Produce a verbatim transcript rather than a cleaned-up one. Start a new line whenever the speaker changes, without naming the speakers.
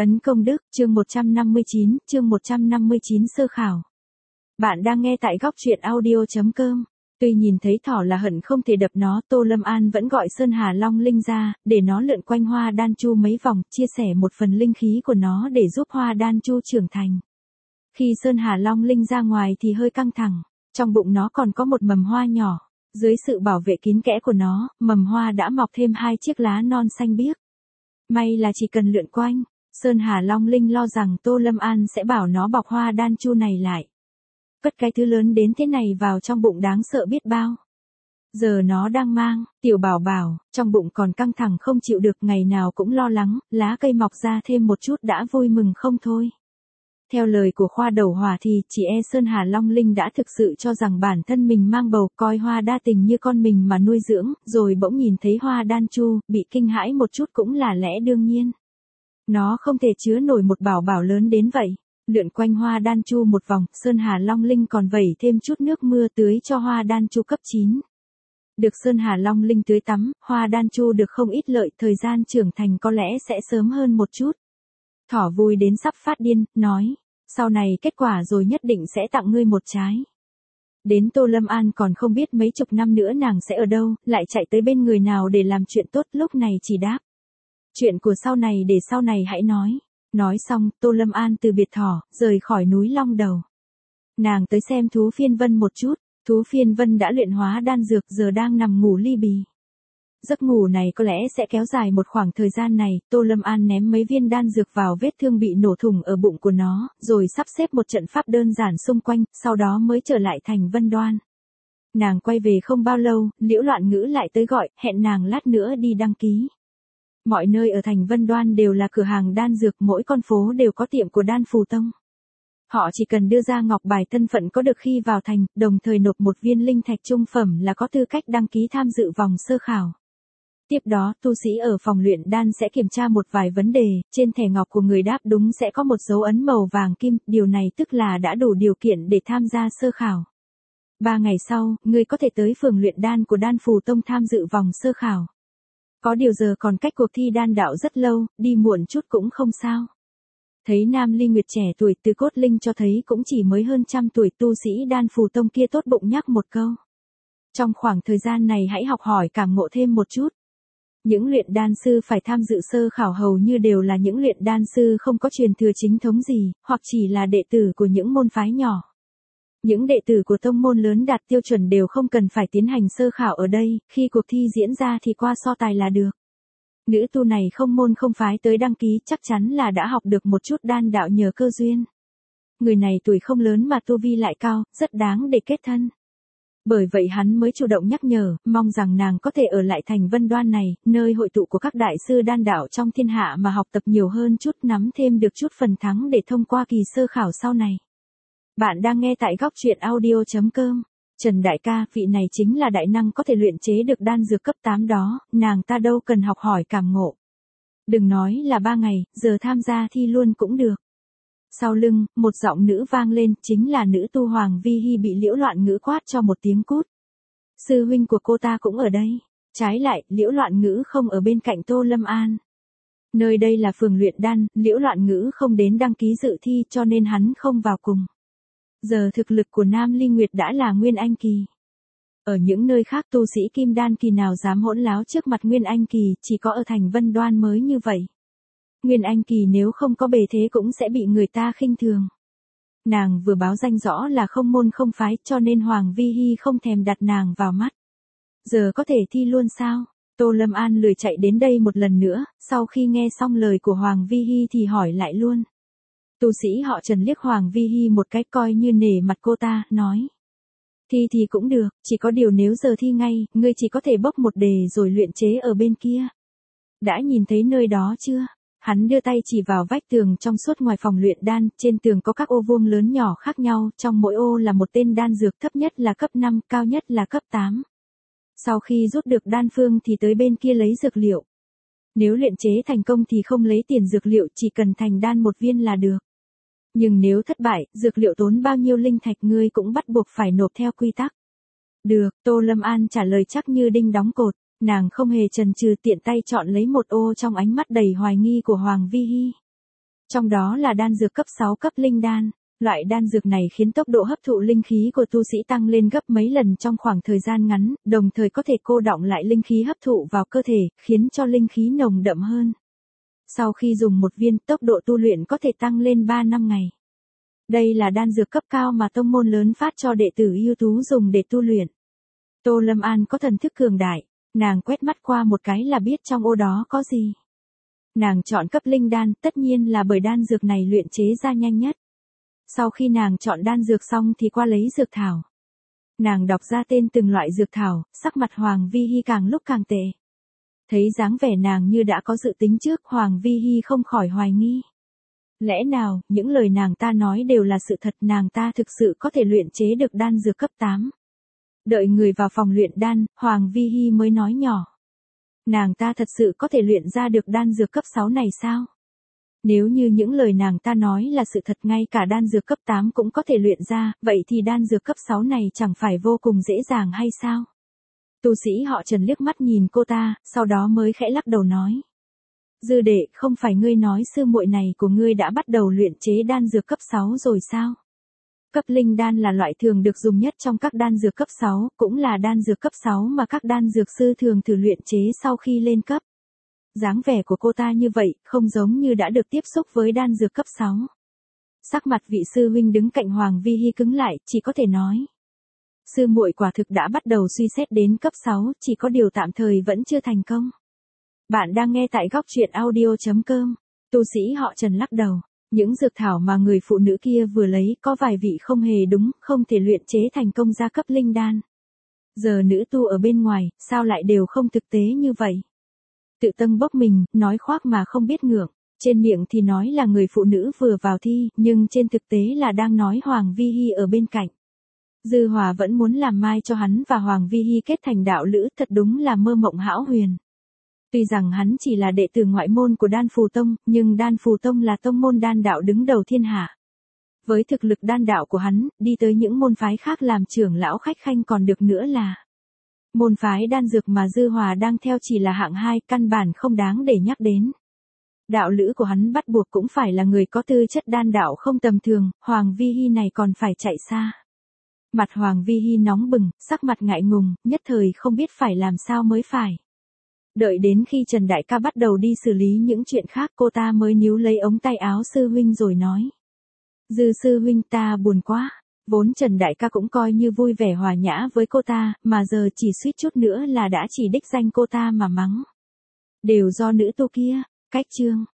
Ấn công đức, chương một trăm năm mươi chín, chương một trăm năm mươi chín sơ khảo. Bạn đang nghe tại góc truyện audio.com. Tuy nhìn thấy thỏ là hận không thể đập nó, Tô Lâm An vẫn gọi Sơn Hà Long Linh ra, để nó lượn quanh hoa đan chu mấy vòng, chia sẻ một phần linh khí của nó để giúp hoa đan chu trưởng thành. Khi Sơn Hà Long Linh ra ngoài thì hơi căng thẳng, trong bụng nó còn có một mầm hoa nhỏ. Dưới sự bảo vệ kín kẽ của nó, mầm hoa đã mọc thêm hai chiếc lá non xanh biếc. May là chỉ cần lượn quanh, Sơn Hà Long Linh lo rằng Tô Lâm An sẽ bảo nó bọc hoa đan chu này lại. Cất cái thứ lớn đến thế này vào trong bụng đáng sợ biết bao. Giờ nó đang mang, tiểu bảo bảo, trong bụng còn căng thẳng không chịu được, ngày nào cũng lo lắng, lá cây mọc ra thêm một chút đã vui mừng không thôi. Theo lời của khoa đầu hỏa thì chị e Sơn Hà Long Linh đã thực sự cho rằng bản thân mình mang bầu, coi hoa đa tình như con mình mà nuôi dưỡng, rồi bỗng nhìn thấy hoa đan chu, bị kinh hãi một chút cũng là lẽ đương nhiên. Nó không thể chứa nổi một bảo bảo lớn đến vậy. Lượn quanh hoa đan chu một vòng, Sơn Hà Long Linh còn vẩy thêm chút nước mưa tưới cho hoa đan chu cấp chín. Được Sơn Hà Long Linh tưới tắm, hoa đan chu được không ít lợi, thời gian trưởng thành có lẽ sẽ sớm hơn một chút. Thỏ vui đến sắp phát điên, nói, sau này kết quả rồi nhất định sẽ tặng ngươi một trái. Đến Tô Lâm An còn không biết mấy chục năm nữa nàng sẽ ở đâu, lại chạy tới bên người nào để làm chuyện tốt, lúc này chỉ đáp. Chuyện của sau này để sau này hãy nói. Nói xong, Tô Lâm An từ biệt thỏ, rời khỏi núi Long Đầu. Nàng tới xem thú phiên vân một chút, thú phiên vân đã luyện hóa đan dược giờ đang nằm ngủ li bì. Giấc ngủ này có lẽ sẽ kéo dài một khoảng thời gian này, Tô Lâm An ném mấy viên đan dược vào vết thương bị nổ thủng ở bụng của nó, rồi sắp xếp một trận pháp đơn giản xung quanh, sau đó mới trở lại thành Vân Đoan. Nàng quay về không bao lâu, Liễu Loạn Ngữ lại tới gọi, hẹn nàng lát nữa đi đăng ký. Mọi nơi ở thành Vân Đoan đều là cửa hàng đan dược, mỗi con phố đều có tiệm của Đan Phù Tông. Họ chỉ cần đưa ra ngọc bài thân phận có được khi vào thành, đồng thời nộp một viên linh thạch trung phẩm là có tư cách đăng ký tham dự vòng sơ khảo. Tiếp đó, tu sĩ ở phòng luyện đan sẽ kiểm tra một vài vấn đề, trên thẻ ngọc của người đáp đúng sẽ có một dấu ấn màu vàng kim, điều này tức là đã đủ điều kiện để tham gia sơ khảo. Ba ngày sau, người có thể tới phường luyện đan của Đan Phù Tông tham dự vòng sơ khảo. Có điều giờ còn cách cuộc thi đan đạo rất lâu, đi muộn chút cũng không sao. Thấy Nam Ly Nguyệt trẻ tuổi từ cốt linh cho thấy cũng chỉ mới hơn trăm tuổi, tu sĩ Đan Phù Tông kia tốt bụng nhắc một câu. Trong khoảng thời gian này hãy học hỏi cảm ngộ thêm một chút. Những luyện đan sư phải tham dự sơ khảo hầu như đều là những luyện đan sư không có truyền thừa chính thống gì, hoặc chỉ là đệ tử của những môn phái nhỏ. Những đệ tử của tông môn lớn đạt tiêu chuẩn đều không cần phải tiến hành sơ khảo ở đây, khi cuộc thi diễn ra thì qua so tài là được. Nữ tu này không môn không phái tới đăng ký chắc chắn là đã học được một chút đan đạo nhờ cơ duyên. Người này tuổi không lớn mà tu vi lại cao, rất đáng để kết thân. Bởi vậy hắn mới chủ động nhắc nhở, mong rằng nàng có thể ở lại thành Vân Đoan này, nơi hội tụ của các đại sư đan đạo trong thiên hạ mà học tập nhiều hơn chút, nắm thêm được chút phần thắng để thông qua kỳ sơ khảo sau này. Bạn đang nghe tại góc truyện audio.com. Trần đại ca, vị này chính là đại năng có thể luyện chế được đan dược cấp tám đó, nàng ta đâu cần học hỏi cảm ngộ. Đừng nói là ba ngày, giờ tham gia thi luôn cũng được. Sau lưng, một giọng nữ vang lên, chính là nữ tu Hoàng Vi Hi bị Liễu Loạn Ngữ quát cho một tiếng cút. Sư huynh của cô ta cũng ở đây. Trái lại, Liễu Loạn Ngữ không ở bên cạnh Tô Lâm An. Nơi đây là phường luyện đan, Liễu Loạn Ngữ không đến đăng ký dự thi cho nên hắn không vào cùng. Giờ thực lực của Nam Ly Nguyệt đã là Nguyên Anh Kỳ. Ở những nơi khác tu sĩ Kim Đan Kỳ nào dám hỗn láo trước mặt Nguyên Anh Kỳ, chỉ có ở thành Vân Đoan mới như vậy. Nguyên Anh Kỳ nếu không có bề thế cũng sẽ bị người ta khinh thường. Nàng vừa báo danh rõ là không môn không phái cho nên Hoàng Vi Hi không thèm đặt nàng vào mắt. Giờ có thể thi luôn sao? Tô Lâm An lười chạy đến đây một lần nữa, sau khi nghe xong lời của Hoàng Vi Hi thì hỏi lại luôn. Tu sĩ họ Trần liếc Hoàng Vi Hi một cái coi như nể mặt cô ta, nói. Thi thì cũng được, chỉ có điều nếu giờ thi ngay, ngươi chỉ có thể bốc một đề rồi luyện chế ở bên kia. Đã nhìn thấy nơi đó chưa? Hắn đưa tay chỉ vào vách tường trong suốt ngoài phòng luyện đan, trên tường có các ô vuông lớn nhỏ khác nhau, trong mỗi ô là một tên đan dược, thấp nhất là cấp năm, cao nhất là cấp tám. Sau khi rút được đan phương thì tới bên kia lấy dược liệu. Nếu luyện chế thành công thì không lấy tiền dược liệu, chỉ cần thành đan một viên là được. Nhưng nếu thất bại, dược liệu tốn bao nhiêu linh thạch ngươi cũng bắt buộc phải nộp theo quy tắc. Được, Tô Lâm An trả lời chắc như đinh đóng cột, nàng không hề chần chừ tiện tay chọn lấy một ô trong ánh mắt đầy hoài nghi của Hoàng Vi Hi. Trong đó là đan dược cấp sáu cấp linh đan. Loại đan dược này khiến tốc độ hấp thụ linh khí của tu sĩ tăng lên gấp mấy lần trong khoảng thời gian ngắn, đồng thời có thể cô đọng lại linh khí hấp thụ vào cơ thể, khiến cho linh khí nồng đậm hơn. Sau khi dùng một viên, tốc độ tu luyện có thể tăng lên ba năm ngày. Đây là đan dược cấp cao mà tông môn lớn phát cho đệ tử ưu tú dùng để tu luyện. Tô Lâm An có thần thức cường đại, nàng quét mắt qua một cái là biết trong ô đó có gì. Nàng chọn cấp linh đan, tất nhiên là bởi đan dược này luyện chế ra nhanh nhất. Sau khi nàng chọn đan dược xong thì qua lấy dược thảo. Nàng đọc ra tên từng loại dược thảo, sắc mặt Hoàng Vi Hi càng lúc càng tệ. Thấy dáng vẻ nàng như đã có dự tính trước, Hoàng Vi Hi không khỏi hoài nghi. Lẽ nào, những lời nàng ta nói đều là sự thật, nàng ta thực sự có thể luyện chế được đan dược cấp tám. Đợi người vào phòng luyện đan, Hoàng Vi Hi mới nói nhỏ. Nàng ta thật sự có thể luyện ra được đan dược cấp sáu này sao? Nếu như những lời nàng ta nói là sự thật, ngay cả đan dược cấp tám cũng có thể luyện ra, vậy thì đan dược cấp sáu này chẳng phải vô cùng dễ dàng hay sao? Tu sĩ họ Trần liếc mắt nhìn cô ta, sau đó mới khẽ lắc đầu nói. Dư đệ, không phải ngươi nói sư muội này của ngươi đã bắt đầu luyện chế đan dược cấp sáu rồi sao? Cấp linh đan là loại thường được dùng nhất trong các đan dược cấp sáu, cũng là đan dược cấp sáu mà các đan dược sư thường thử luyện chế sau khi lên cấp. Dáng vẻ của cô ta như vậy, không giống như đã được tiếp xúc với đan dược cấp sáu. Sắc mặt vị sư huynh đứng cạnh Hoàng Vi Hi cứng lại, chỉ có thể nói. Sư muội quả thực đã bắt đầu suy xét đến cấp sáu, chỉ có điều tạm thời vẫn chưa thành công. Bạn đang nghe tại góc truyện audio chấm com. Tu sĩ họ Trần lắc đầu. Những dược thảo mà người phụ nữ kia vừa lấy có vài vị không hề đúng, không thể luyện chế thành công ra cấp linh đan. Giờ nữ tu ở bên ngoài, sao lại đều không thực tế như vậy? Tự tâng bốc mình, nói khoác mà không biết ngượng. Trên miệng thì nói là người phụ nữ vừa vào thi, nhưng trên thực tế là đang nói Hoàng Vi Hi ở bên cạnh. Dư Hòa vẫn muốn làm mai cho hắn và Hoàng Vi Hi kết thành đạo lữ, thật đúng là mơ mộng hão huyền. Tuy rằng hắn chỉ là đệ tử ngoại môn của Đan Phù Tông, nhưng Đan Phù Tông là tông môn đan đạo đứng đầu thiên hạ. Với thực lực đan đạo của hắn, đi tới những môn phái khác làm trưởng lão khách khanh còn được nữa là. Môn phái đan dược mà Dư Hòa đang theo chỉ là hạng hai, căn bản không đáng để nhắc đến. Đạo lữ của hắn bắt buộc cũng phải là người có tư chất đan đạo không tầm thường, Hoàng Vi Hi này còn phải chạy xa. Mặt Hoàng Vi Hi nóng bừng, sắc mặt ngại ngùng, nhất thời không biết phải làm sao mới phải. Đợi đến khi Trần Đại ca bắt đầu đi xử lý những chuyện khác, cô ta mới níu lấy ống tay áo sư huynh rồi nói. Dư sư huynh, ta buồn quá. Vốn Trần Đại ca cũng coi như vui vẻ hòa nhã với cô ta, mà giờ chỉ suýt chút nữa là đã chỉ đích danh cô ta mà mắng. Đều do nữ tu kia. Cách chương.